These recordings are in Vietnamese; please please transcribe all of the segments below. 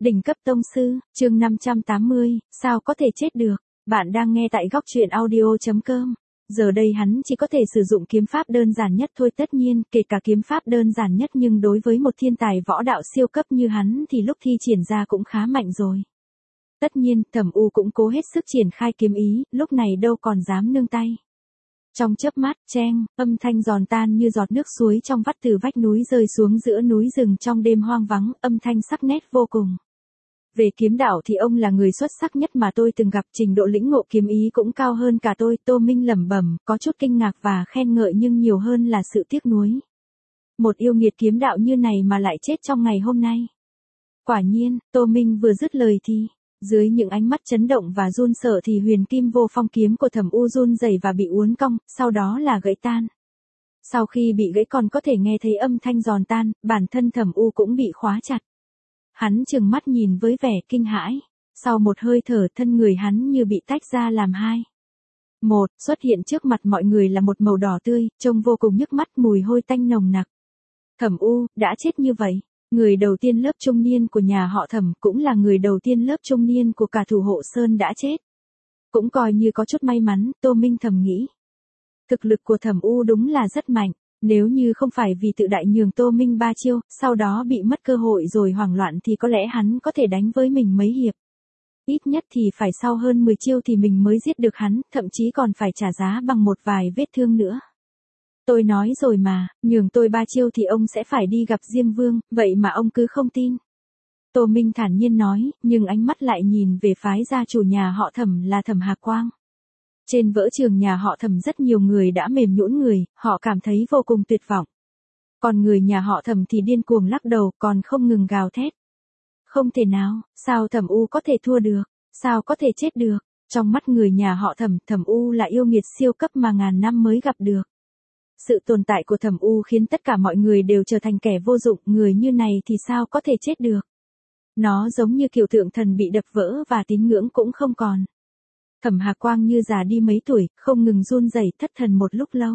Đỉnh cấp tông sư, chương 580, sao có thể chết được? Bạn đang nghe tại góc truyện audio.com. Giờ đây hắn chỉ có thể sử dụng kiếm pháp đơn giản nhất thôi, tất nhiên, kể cả kiếm pháp đơn giản nhất nhưng đối với một thiên tài võ đạo siêu cấp như hắn thì lúc thi triển ra cũng khá mạnh rồi. Tất nhiên, Thẩm U cũng cố hết sức triển khai kiếm ý, lúc này đâu còn dám nương tay. Trong chớp mắt, cheng, âm thanh giòn tan như giọt nước suối trong vắt từ vách núi rơi xuống giữa núi rừng trong đêm hoang vắng, âm thanh sắc nét vô cùng. Về kiếm đạo thì ông là người xuất sắc nhất mà tôi từng gặp, trình độ lĩnh ngộ kiếm ý cũng cao hơn cả tôi, Tô Minh lẩm bẩm, có chút kinh ngạc và khen ngợi nhưng nhiều hơn là sự tiếc nuối. Một yêu nghiệt kiếm đạo như này mà lại chết trong ngày hôm nay. Quả nhiên, Tô Minh vừa dứt lời thì, dưới những ánh mắt chấn động và run sợ thì huyền kim vô phong kiếm của Thẩm U run rẩy và bị uốn cong, sau đó là gãy tan. Sau khi bị gãy còn có thể nghe thấy âm thanh giòn tan, bản thân Thẩm U cũng bị khóa chặt. Hắn trừng mắt nhìn với vẻ kinh hãi. Sau một hơi thở, thân người hắn như bị tách ra làm hai. Một, xuất hiện trước mặt mọi người là một màu đỏ tươi, trông vô cùng nhức mắt, mùi hôi tanh nồng nặc. Thẩm U, đã chết như vậy. Người đầu tiên lớp trung niên của nhà họ Thẩm, cũng là người đầu tiên lớp trung niên của cả thủ hộ Sơn đã chết. Cũng coi như có chút may mắn, Tô Minh thầm nghĩ. Thực lực của Thẩm U đúng là rất mạnh. Nếu như không phải vì tự đại nhường Tô Minh 3 chiêu, sau đó bị mất cơ hội rồi hoảng loạn thì có lẽ hắn có thể đánh với mình mấy hiệp. Ít nhất thì phải sau hơn 10 chiêu thì mình mới giết được hắn, thậm chí còn phải trả giá bằng một vài vết thương nữa. Tôi nói rồi mà, nhường tôi 3 chiêu thì ông sẽ phải đi gặp Diêm Vương, vậy mà ông cứ không tin. Tô Minh thản nhiên nói, nhưng ánh mắt lại nhìn về phái gia chủ nhà họ Thẩm là Thẩm Hạc Quang. Trên võ trường nhà họ Thẩm rất nhiều người đã mềm nhũn người, họ cảm thấy vô cùng tuyệt vọng. Còn người nhà họ Thẩm thì điên cuồng lắc đầu, còn không ngừng gào thét. Không thể nào, sao Thẩm U có thể thua được, sao có thể chết được? Trong mắt người nhà họ Thẩm, Thẩm U là yêu nghiệt siêu cấp mà ngàn năm mới gặp được. Sự tồn tại của Thẩm U khiến tất cả mọi người đều trở thành kẻ vô dụng, người như này thì sao có thể chết được? Nó giống như kiểu tượng thần bị đập vỡ và tín ngưỡng cũng không còn. Thẩm Hạc Quang như già đi mấy tuổi, không ngừng run rẩy thất thần một lúc lâu.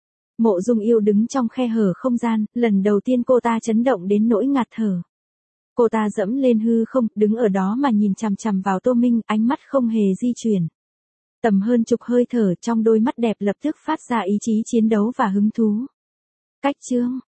Mộ Dung Yêu đứng trong khe hở không gian, lần đầu tiên cô ta chấn động đến nỗi ngạt thở. Cô ta dẫm lên hư không, đứng ở đó mà nhìn chằm chằm vào Tô Minh, ánh mắt không hề di chuyển. Tầm hơn chục hơi thở, trong đôi mắt đẹp lập tức phát ra ý chí chiến đấu và hứng thú. Cách chương,